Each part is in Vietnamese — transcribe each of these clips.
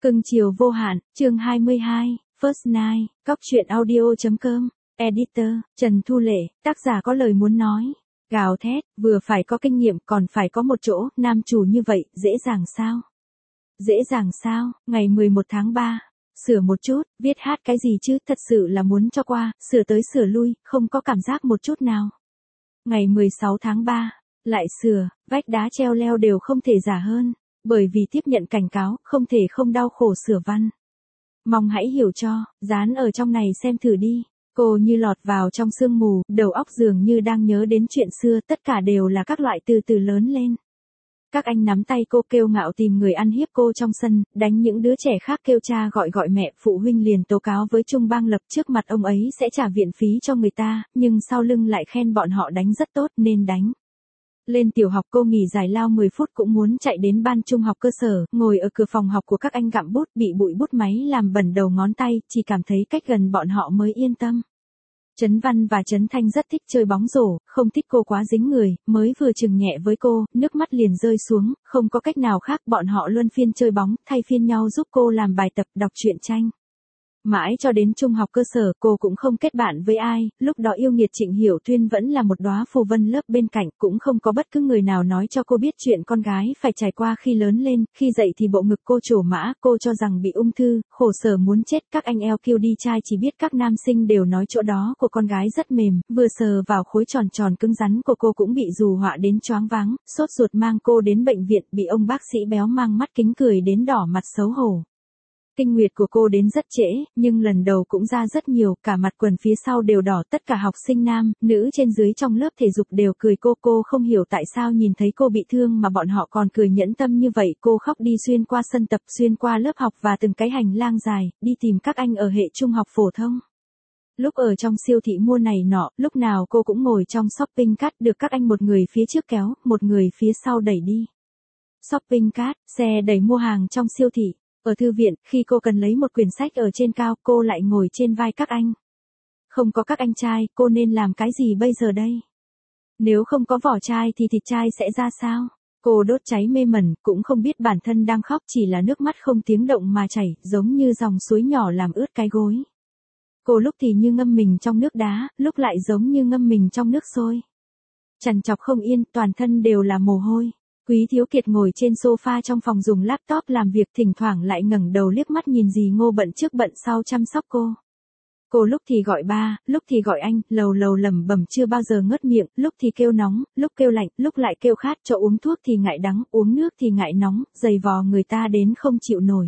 Cưng chiều vô hạn, chương 22, First Night, Cóc truyện audio.com, Editor, Trần Thu Lệ, tác giả có lời muốn nói. Gào thét, vừa phải có kinh nghiệm còn phải có một chỗ, nam chủ như vậy, dễ dàng sao? Dễ dàng sao, ngày 11 tháng 3. Sửa một chút, viết hát cái gì chứ, thật sự là muốn cho qua, sửa tới sửa lui, không có cảm giác một chút nào. Ngày 16 tháng 3, lại sửa, vách đá treo leo đều không thể giả hơn. Bởi vì tiếp nhận cảnh cáo, không thể không đau khổ sửa văn. Mong hãy hiểu cho, dán ở trong này xem thử đi. Cô như lọt vào trong sương mù, đầu óc dường như đang nhớ đến chuyện xưa, tất cả đều là các loại từ từ lớn lên. Các anh nắm tay cô kêu ngạo tìm người ăn hiếp cô trong sân, đánh những đứa trẻ khác kêu cha gọi mẹ, phụ huynh liền tố cáo với Trung Bang Lập, trước mặt ông ấy sẽ trả viện phí cho người ta, nhưng sau lưng lại khen bọn họ đánh rất tốt nên đánh. Lên tiểu học cô nghỉ giải lao 10 phút cũng muốn chạy đến ban trung học cơ sở, ngồi ở cửa phòng học của các anh gặm bút, bị bụi bút máy làm bẩn đầu ngón tay, chỉ cảm thấy cách gần bọn họ mới yên tâm. Trấn Văn và Trấn Thanh rất thích chơi bóng rổ, không thích cô quá dính người, mới vừa chừng nhẹ với cô, nước mắt liền rơi xuống, không có cách nào khác, bọn họ luân phiên chơi bóng, thay phiên nhau giúp cô làm bài tập, đọc truyện tranh. Mãi cho đến trung học cơ sở cô cũng không kết bạn với ai, lúc đó yêu nghiệt Trịnh Hiểu Tuyên vẫn là một đóa phù vân lớp bên cạnh, cũng không có bất cứ người nào nói cho cô biết chuyện con gái phải trải qua khi lớn lên, khi dậy thì bộ ngực cô trổ mã, cô cho rằng bị ung thư, khổ sở muốn chết, các anh LQ đi trai chỉ biết các nam sinh đều nói chỗ đó của con gái rất mềm, vừa sờ vào khối tròn tròn cứng rắn của cô cũng bị dù họa đến choáng váng, sốt ruột mang cô đến bệnh viện, bị ông bác sĩ béo mang mắt kính cười đến đỏ mặt xấu hổ. Kinh nguyệt của cô đến rất trễ, nhưng lần đầu cũng ra rất nhiều, cả mặt quần phía sau đều đỏ, tất cả học sinh nam, nữ trên dưới trong lớp thể dục đều cười cô không hiểu tại sao nhìn thấy cô bị thương mà bọn họ còn cười nhẫn tâm như vậy, cô khóc đi xuyên qua sân tập, xuyên qua lớp học và từng cái hành lang dài, đi tìm các anh ở hệ trung học phổ thông. Lúc ở trong siêu thị mua này nọ, lúc nào cô cũng ngồi trong shopping cart, được các anh một người phía trước kéo, một người phía sau đẩy đi. Shopping cart, xe đẩy mua hàng trong siêu thị. Ở thư viện, khi cô cần lấy một quyển sách ở trên cao, cô lại ngồi trên vai các anh. Không có các anh trai, cô nên làm cái gì bây giờ đây? Nếu không có vỏ chai thì thịt chai sẽ ra sao? Cô đốt cháy mê mẩn, cũng không biết bản thân đang khóc, chỉ là nước mắt không tiếng động mà chảy, giống như dòng suối nhỏ làm ướt cái gối. Cô lúc thì như ngâm mình trong nước đá, lúc lại giống như ngâm mình trong nước sôi. Trằn trọc không yên, toàn thân đều là mồ hôi. Quý Thiếu Kiệt ngồi trên sofa trong phòng dùng laptop làm việc, thỉnh thoảng lại ngẩng đầu liếc mắt nhìn dì Ngô bận trước bận sau chăm sóc cô. Cô lúc thì gọi ba, lúc thì gọi anh, lầu lẩm bẩm chưa bao giờ ngớt miệng, lúc thì kêu nóng, lúc kêu lạnh, lúc lại kêu khát, cho uống thuốc thì ngại đắng, uống nước thì ngại nóng, giày vò người ta đến không chịu nổi.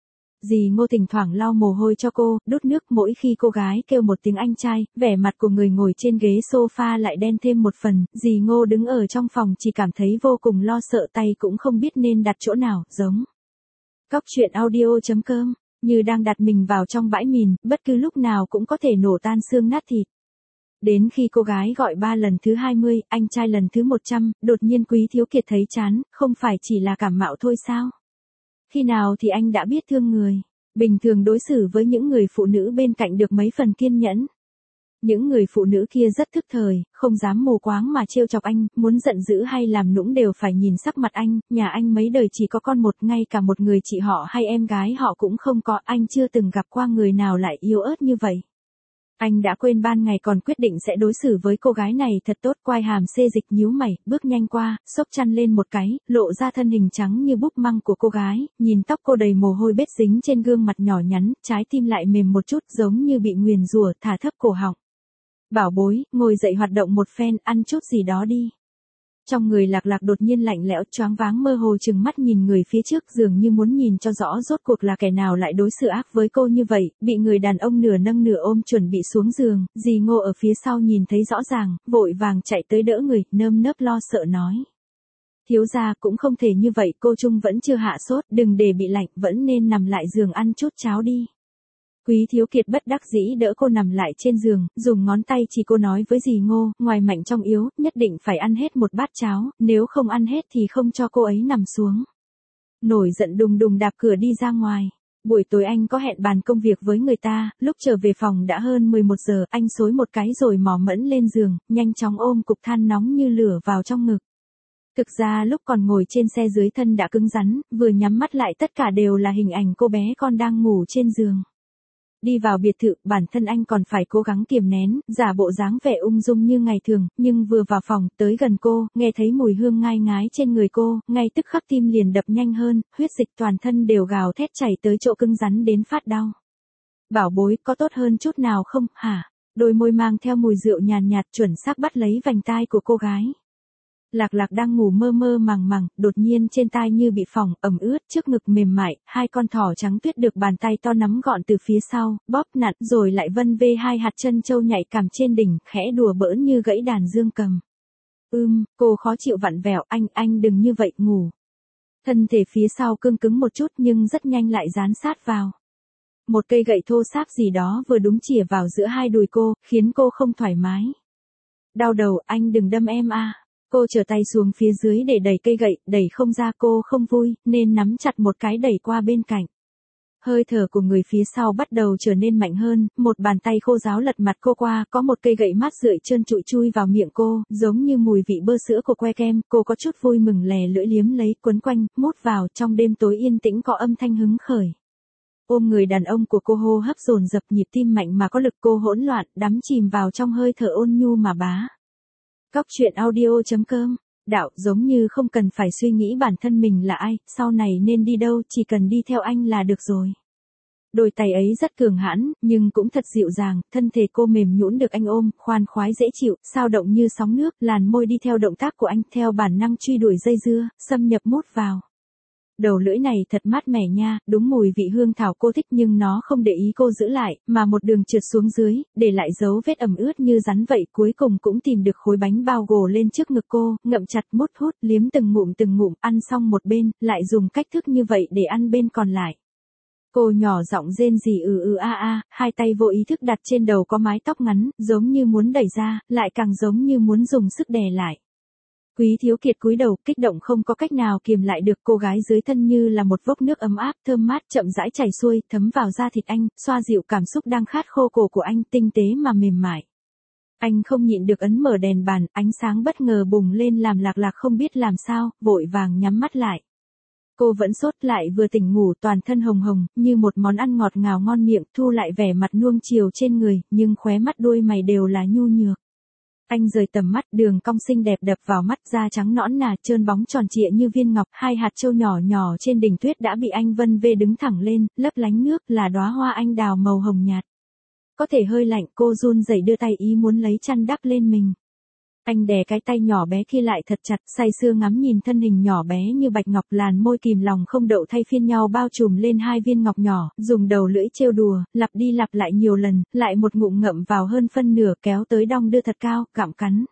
Dì Ngô thỉnh thoảng lau mồ hôi cho cô, đút nước, mỗi khi cô gái kêu một tiếng anh trai, vẻ mặt của người ngồi trên ghế sofa lại đen thêm một phần, dì Ngô đứng ở trong phòng chỉ cảm thấy vô cùng lo sợ, tay cũng không biết nên đặt chỗ nào, giống. Cóc truyện audio.com, như đang đặt mình vào trong bãi mìn, bất cứ lúc nào cũng có thể nổ tan xương nát thịt. Đến khi cô gái gọi ba lần thứ 20, anh trai lần thứ 100, đột nhiên Quý Thiếu Kiệt thấy chán, không phải chỉ là cảm mạo thôi sao? Khi nào thì anh đã biết thương người, bình thường đối xử với những người phụ nữ bên cạnh được mấy phần kiên nhẫn. Những người phụ nữ kia rất thức thời, không dám mù quáng mà trêu chọc anh, muốn giận dữ hay làm nũng đều phải nhìn sắc mặt anh, nhà anh mấy đời chỉ có con một, ngay cả một người chị họ hay em gái họ cũng không có, anh chưa từng gặp qua người nào lại yếu ớt như vậy. Anh đã quên ban ngày còn quyết định sẽ đối xử với cô gái này thật tốt, quai hàm xê dịch nhíu mày, bước nhanh qua, xốc chăn lên một cái, lộ ra thân hình trắng như búp măng của cô gái, nhìn tóc cô đầy mồ hôi bết dính trên gương mặt nhỏ nhắn, trái tim lại mềm một chút giống như bị nguyền rủa, thả thấp cổ họng. Bảo bối, ngồi dậy hoạt động một phen, ăn chút gì đó đi. Trong người Lạc Lạc đột nhiên lạnh lẽo, choáng váng mơ hồ chừng mắt nhìn người phía trước, dường như muốn nhìn cho rõ rốt cuộc là kẻ nào lại đối xử ác với cô như vậy, bị người đàn ông nửa nâng nửa ôm chuẩn bị xuống giường, dì Ngô ở phía sau nhìn thấy rõ ràng, vội vàng chạy tới đỡ người, nơm nớp lo sợ nói. Thiếu gia cũng không thể như vậy, cô Trung vẫn chưa hạ sốt, đừng để bị lạnh, vẫn nên nằm lại giường ăn chút cháo đi. Quý Thiếu Kiệt bất đắc dĩ đỡ cô nằm lại trên giường, dùng ngón tay chỉ cô nói với dì Ngô, ngoài mạnh trong yếu, nhất định phải ăn hết một bát cháo, nếu không ăn hết thì không cho cô ấy nằm xuống. Nổi giận đùng đùng đạp cửa đi ra ngoài. Buổi tối anh có hẹn bàn công việc với người ta, lúc trở về phòng đã hơn 11 giờ, anh xối một cái rồi mò mẫm lên giường, nhanh chóng ôm cục than nóng như lửa vào trong ngực. Thực ra lúc còn ngồi trên xe dưới thân đã cứng rắn, vừa nhắm mắt lại tất cả đều là hình ảnh cô bé con đang ngủ trên giường. Đi vào biệt thự, bản thân anh còn phải cố gắng kiềm nén, giả bộ dáng vẻ ung dung như ngày thường, nhưng vừa vào phòng, tới gần cô, nghe thấy mùi hương ngai ngái trên người cô, ngay tức khắc tim liền đập nhanh hơn, huyết dịch toàn thân đều gào thét chảy tới chỗ cứng rắn đến phát đau. Bảo bối, có tốt hơn chút nào không, hả? Đôi môi mang theo mùi rượu nhàn nhạt chuẩn xác bắt lấy vành tai của cô gái. Lạc Lạc đang ngủ mơ mơ màng màng, đột nhiên trên tai như bị phỏng, ẩm ướt, trước ngực mềm mại, hai con thỏ trắng tuyết được bàn tay to nắm gọn từ phía sau, bóp nặn, rồi lại vân vê hai hạt chân châu nhạy cảm trên đỉnh, khẽ đùa bỡn như gãy đàn dương cầm. Cô khó chịu vặn vẹo, anh đừng như vậy, ngủ. Thân thể phía sau cương cứng một chút nhưng rất nhanh lại dán sát vào. Một cây gậy thô ráp gì đó vừa đúng chĩa vào giữa hai đùi cô, khiến cô không thoải mái. Đau đầu, anh đừng đâm em à. Cô trở tay xuống phía dưới để đẩy cây gậy, đẩy không ra, cô không vui, nên nắm chặt một cái đẩy qua bên cạnh. Hơi thở của người phía sau bắt đầu trở nên mạnh hơn, một bàn tay khô ráo lật mặt cô qua, có một cây gậy mát rượi trơn trụi chui vào miệng cô, giống như mùi vị bơ sữa của que kem, cô có chút vui mừng lè lưỡi liếm lấy, quấn quanh, mút vào, trong đêm tối yên tĩnh có âm thanh hứng khởi. Ôm người đàn ông của cô, hô hấp dồn dập, nhịp tim mạnh mà có lực, cô hỗn loạn, đắm chìm vào trong hơi thở ôn nhu mà bá. Cóc truyện audio.com. Đạo, giống như không cần phải suy nghĩ bản thân mình là ai, sau này nên đi đâu, chỉ cần đi theo anh là được rồi. Đôi tay ấy rất cường hãn, nhưng cũng thật dịu dàng, thân thể cô mềm nhũn được anh ôm, khoan khoái dễ chịu, sao động như sóng nước, làn môi đi theo động tác của anh, theo bản năng truy đuổi dây dưa, xâm nhập mút vào. Đầu lưỡi này thật mát mẻ nha, đúng mùi vị hương thảo cô thích, nhưng nó không để ý cô giữ lại, mà một đường trượt xuống dưới, để lại dấu vết ẩm ướt như rắn vậy, cuối cùng cũng tìm được khối bánh bao gồ lên trước ngực cô, ngậm chặt mút hút, liếm từng ngụm, ăn xong một bên, lại dùng cách thức như vậy để ăn bên còn lại. Cô nhỏ giọng rên rỉ hai tay vô ý thức đặt trên đầu có mái tóc ngắn, giống như muốn đẩy ra, lại càng giống như muốn dùng sức đè lại. Quý Thiếu Kiệt cúi đầu, kích động không có cách nào kiềm lại được, cô gái dưới thân như là một vốc nước ấm áp, thơm mát, chậm rãi chảy xuôi, thấm vào da thịt anh, xoa dịu cảm xúc đang khát khô cổ của anh, tinh tế mà mềm mại. Anh không nhịn được ấn mở đèn bàn, ánh sáng bất ngờ bùng lên làm Lạc Lạc không biết làm sao, vội vàng nhắm mắt lại. Cô vẫn sốt, lại vừa tỉnh ngủ, toàn thân hồng hồng, như một món ăn ngọt ngào ngon miệng, thu lại vẻ mặt nuông chiều trên người, nhưng khóe mắt đuôi mày đều là nhu nhược. Anh rời tầm mắt, đường cong xinh đẹp đập vào mắt, da trắng nõn nà, trơn bóng tròn trịa như viên ngọc, hai hạt châu nhỏ nhỏ trên đỉnh tuyết đã bị anh vân vê đứng thẳng lên, lấp lánh nước, là đóa hoa anh đào màu hồng nhạt. Có thể hơi lạnh, cô run rẩy đưa tay ý muốn lấy chăn đắp lên mình. Anh đè cái tay nhỏ bé kia lại thật chặt, say sưa ngắm nhìn thân hình nhỏ bé như bạch ngọc, làn môi kìm lòng không đậu thay phiên nhau bao trùm lên hai viên ngọc nhỏ, dùng đầu lưỡi trêu đùa, lặp đi lặp lại nhiều lần, lại một ngụm ngậm vào hơn phân nửa, kéo tới đong đưa thật cao, gặm cắn.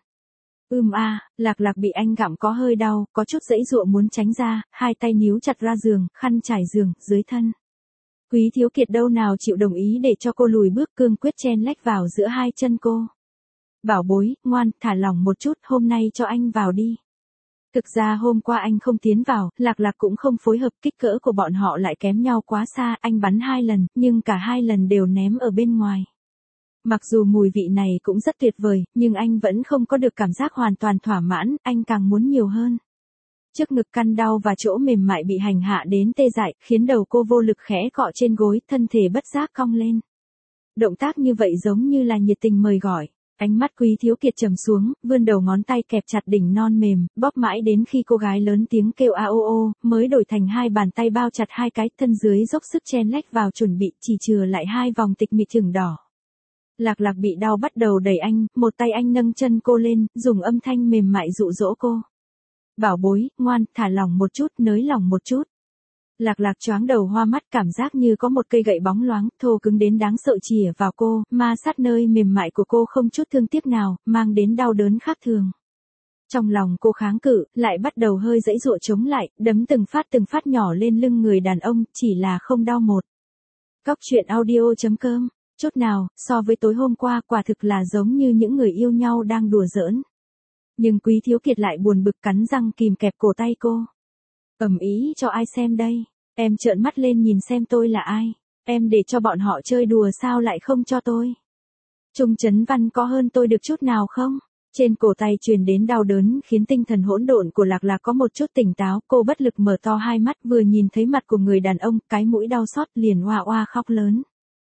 Lạc Lạc bị anh gặm có hơi đau, có chút giãy giụa muốn tránh ra, hai tay níu chặt ra giường, khăn trải giường, dưới thân. Quý Thiếu Kiệt đâu nào chịu đồng ý để cho cô lùi bước, cương quyết chen lách vào giữa hai chân cô. Bảo bối, ngoan, thả lỏng một chút, hôm nay cho anh vào đi. Thực ra hôm qua anh không tiến vào, Lạc Lạc cũng không phối hợp, kích cỡ của bọn họ lại kém nhau quá xa, anh bắn 2 lần, nhưng cả 2 lần đều ném ở bên ngoài. Mặc dù mùi vị này cũng rất tuyệt vời, nhưng anh vẫn không có được cảm giác hoàn toàn thỏa mãn, anh càng muốn nhiều hơn. Trước ngực căn đau và chỗ mềm mại bị hành hạ đến tê dại, khiến đầu cô vô lực khẽ cọ trên gối, thân thể bất giác cong lên. Động tác như vậy giống như là nhiệt tình mời gọi. Ánh mắt Quý Thiếu Kiệt trầm xuống, vươn đầu ngón tay kẹp chặt đỉnh non mềm, bóp mãi đến khi cô gái lớn tiếng kêu a ô ô, mới đổi thành hai bàn tay bao chặt hai cái, thân dưới dốc sức chen lách vào chuẩn bị, chỉ chừa lại 2 vòng tịch mịch ửng đỏ. Lạc Lạc bị đau bắt đầu đẩy anh, một tay anh nâng chân cô lên, dùng âm thanh mềm mại dụ dỗ cô. Bảo bối, ngoan, thả lỏng một chút, nới lỏng một chút. Lạc Lạc choáng đầu hoa mắt, cảm giác như có một cây gậy bóng loáng, thô cứng đến đáng sợ chìa vào cô, ma sát nơi mềm mại của cô không chút thương tiếc nào, mang đến đau đớn khác thường. Trong lòng cô kháng cự, lại bắt đầu hơi giãy giụa chống lại, đấm từng phát nhỏ lên lưng người đàn ông, chỉ là không đau một. Cóc truyện audio.com, chút nào, so với tối hôm qua quả thực là giống như những người yêu nhau đang đùa giỡn. Nhưng Quý Thiếu Kiệt lại buồn bực cắn răng kìm kẹp cổ tay cô. Ầm ý cho ai xem đây? Em trợn mắt lên nhìn xem tôi là ai? Em để cho bọn họ chơi đùa sao lại không cho tôi? Trung Chấn Văn có hơn tôi được chút nào không? Trên cổ tay truyền đến đau đớn khiến tinh thần hỗn độn của Lạc Lạc có một chút tỉnh táo, cô bất lực mở to hai mắt vừa nhìn thấy mặt của người đàn ông, cái mũi đau xót liền oa oa khóc lớn.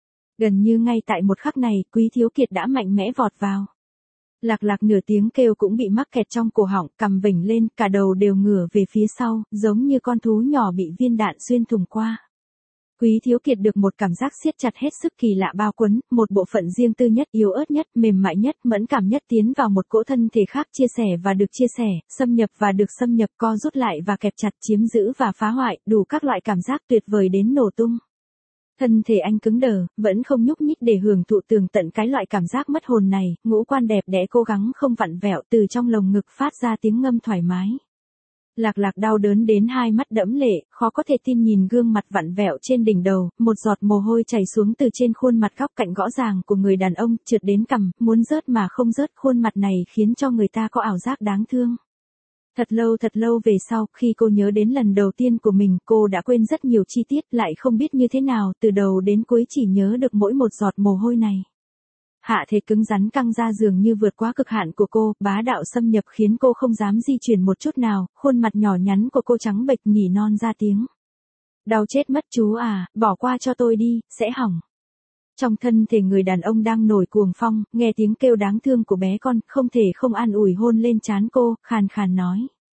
Gần như ngay tại một khắc này, Quý Thiếu Kiệt đã mạnh mẽ vọt vào. Lạc Lạc nửa tiếng kêu cũng bị mắc kẹt trong cổ họng, cằm vểnh lên, cả đầu đều ngửa về phía sau, giống như con thú nhỏ bị viên đạn xuyên thủng qua. Quý Thiếu Kiệt được một cảm giác siết chặt hết sức kỳ lạ bao quấn, một bộ phận riêng tư nhất, yếu ớt nhất, mềm mại nhất, mẫn cảm nhất tiến vào một cỗ thân thể khác, chia sẻ và được chia sẻ, xâm nhập và được xâm nhập, co rút lại và kẹp chặt, chiếm giữ và phá hoại, đủ các loại cảm giác tuyệt vời đến nổ tung. Thân thể anh cứng đờ, vẫn không nhúc nhích để hưởng thụ tường tận cái loại cảm giác mất hồn này, ngũ quan đẹp đẽ cố gắng không vặn vẹo, từ trong lồng ngực phát ra tiếng ngâm thoải mái. Lạc Lạc đau đớn đến hai mắt đẫm lệ, khó có thể tin nhìn gương mặt vặn vẹo trên đỉnh đầu, một giọt mồ hôi chảy xuống từ trên khuôn mặt góc cạnh rõ ràng của người đàn ông, trượt đến cằm, muốn rớt mà không rớt, khuôn mặt này khiến cho người ta có ảo giác đáng thương. Thật lâu về sau, khi cô nhớ đến lần đầu tiên của mình, cô đã quên rất nhiều chi tiết, lại không biết như thế nào, từ đầu đến cuối chỉ nhớ được mỗi một giọt mồ hôi này. Hạ thể cứng rắn căng ra dường như vượt quá cực hạn của cô, bá đạo xâm nhập khiến cô không dám di chuyển một chút nào, khuôn mặt nhỏ nhắn của cô trắng bệch nỉ non ra tiếng. Đau chết mất chú à, bỏ qua cho tôi đi, sẽ hỏng. Trong thân thể người đàn ông đang nổi cuồng phong, nghe tiếng kêu đáng thương của bé con, không thể không an ủi hôn lên trán cô, khàn khàn nói.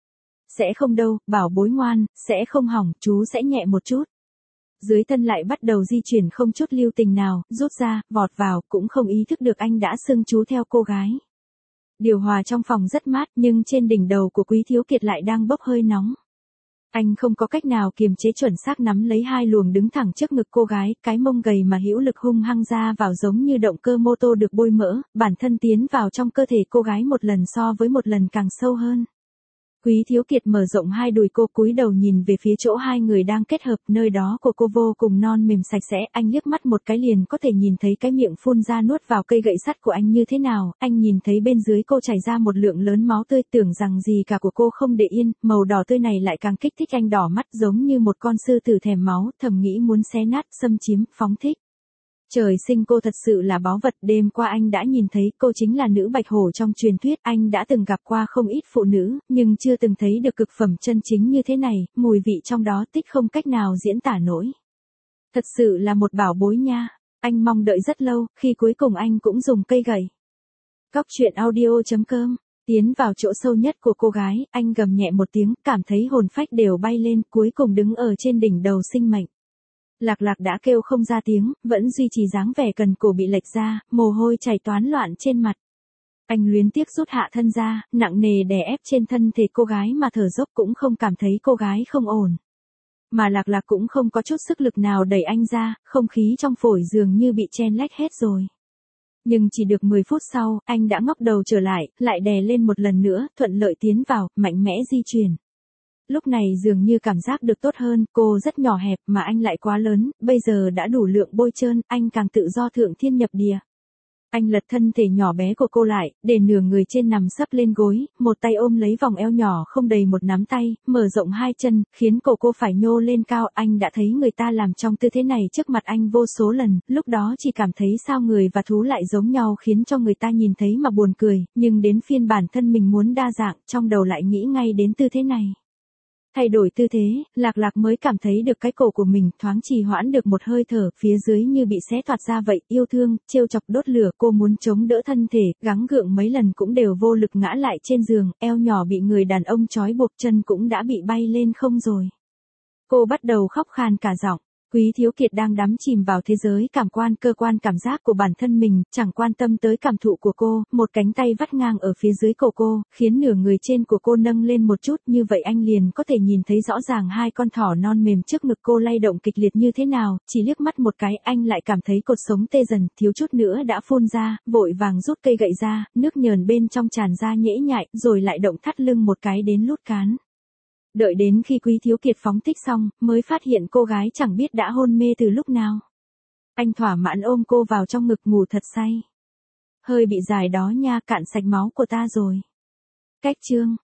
Sẽ không đâu, bảo bối ngoan, sẽ không hỏng, chú sẽ nhẹ một chút. Dưới thân lại bắt đầu di chuyển không chút lưu tình nào, rút ra, vọt vào, cũng không ý thức được anh đã xưng chú theo cô gái. Điều hòa trong phòng rất mát nhưng trên đỉnh đầu của Quý Thiếu Kiệt lại đang bốc hơi nóng. Anh không có cách nào kiềm chế chuẩn xác nắm lấy hai luồng đứng thẳng trước ngực cô gái, cái mông gầy mà hữu lực hung hăng ra vào giống như động cơ mô tô được bôi mỡ, bản thân tiến vào trong cơ thể cô gái một lần so với một lần càng sâu hơn. Quý Thiếu Kiệt mở rộng hai đùi cô, cúi đầu nhìn về phía chỗ hai người đang kết hợp, nơi đó của cô vô cùng non mềm sạch sẽ, anh liếc mắt một cái liền có thể nhìn thấy cái miệng phun ra nuốt vào cây gậy sắt của anh như thế nào, anh nhìn thấy bên dưới cô chảy ra một lượng lớn máu tươi, tưởng rằng gì cả của cô không để yên, màu đỏ tươi này lại càng kích thích anh đỏ mắt giống như một con sư tử thèm máu, thầm nghĩ muốn xé nát, xâm chiếm, phóng thích. Trời sinh cô thật sự là báu vật, đêm qua anh đã nhìn thấy cô chính là nữ bạch hổ trong truyền thuyết, anh đã từng gặp qua không ít phụ nữ, nhưng chưa từng thấy được cực phẩm chân chính như thế này, mùi vị trong đó tích không cách nào diễn tả nổi. Thật sự là một bảo bối nha, anh mong đợi rất lâu, khi cuối cùng anh cũng dùng cây gậy. Cóc truyện audio.com, tiến vào chỗ sâu nhất của cô gái, anh gầm nhẹ một tiếng, cảm thấy hồn phách đều bay lên, cuối cùng đứng ở trên đỉnh đầu sinh mệnh. Lạc Lạc đã kêu không ra tiếng, vẫn duy trì dáng vẻ cần cổ bị lệch ra, mồ hôi chảy toán loạn trên mặt. Anh luyến tiếc rút hạ thân ra, nặng nề đè ép trên thân thể cô gái mà thở dốc cũng không cảm thấy cô gái không ổn. Mà Lạc Lạc cũng không có chút sức lực nào đẩy anh ra, không khí trong phổi dường như bị chen lách hết rồi. Nhưng chỉ được 10 phút sau, anh đã ngóc đầu trở lại đè lên một lần nữa, thuận lợi tiến vào, mạnh mẽ di chuyển. Lúc này dường như cảm giác được tốt hơn, cô rất nhỏ hẹp mà anh lại quá lớn, bây giờ đã đủ lượng bôi trơn, anh càng tự do thượng thiên nhập địa. Anh lật thân thể nhỏ bé của cô lại, để nửa người trên nằm sấp lên gối, một tay ôm lấy vòng eo nhỏ không đầy một nắm tay, mở rộng hai chân, khiến cổ cô phải nhô lên cao. Anh đã thấy người ta làm trong tư thế này trước mặt anh vô số lần, lúc đó chỉ cảm thấy sao người và thú lại giống nhau khiến cho người ta nhìn thấy mà buồn cười, nhưng đến phiên bản thân mình muốn đa dạng, trong đầu lại nghĩ ngay đến tư thế này. Thay đổi tư thế, Lạc Lạc mới cảm thấy được cái cổ của mình thoáng trì hoãn được một hơi thở, phía dưới như bị xé toạc ra vậy, yêu thương, trêu chọc đốt lửa, cô muốn chống đỡ thân thể, gắng gượng mấy lần cũng đều vô lực ngã lại trên giường, eo nhỏ bị người đàn ông trói buộc, chân cũng đã bị bay lên không rồi. Cô bắt đầu khóc khan cả giọng. Quý Thiếu Kiệt đang đắm chìm vào thế giới cơ quan cảm giác của bản thân mình, chẳng quan tâm tới cảm thụ của cô, một cánh tay vắt ngang ở phía dưới cổ cô, khiến nửa người trên của cô nâng lên một chút, như vậy anh liền có thể nhìn thấy rõ ràng hai con thỏ non mềm trước ngực cô lay động kịch liệt như thế nào, chỉ liếc mắt một cái anh lại cảm thấy cột sống tê dần, thiếu chút nữa đã phun ra, vội vàng rút cây gậy ra, nước nhờn bên trong tràn ra nhễ nhại, rồi lại động thắt lưng một cái đến lút cán. Đợi đến khi Quý Thiếu Kiệt phóng thích xong, mới phát hiện cô gái chẳng biết đã hôn mê từ lúc nào. Anh thỏa mãn ôm cô vào trong ngực ngủ thật say. Hơi bị dài đó nha, cạn sạch máu của ta rồi. Cách chương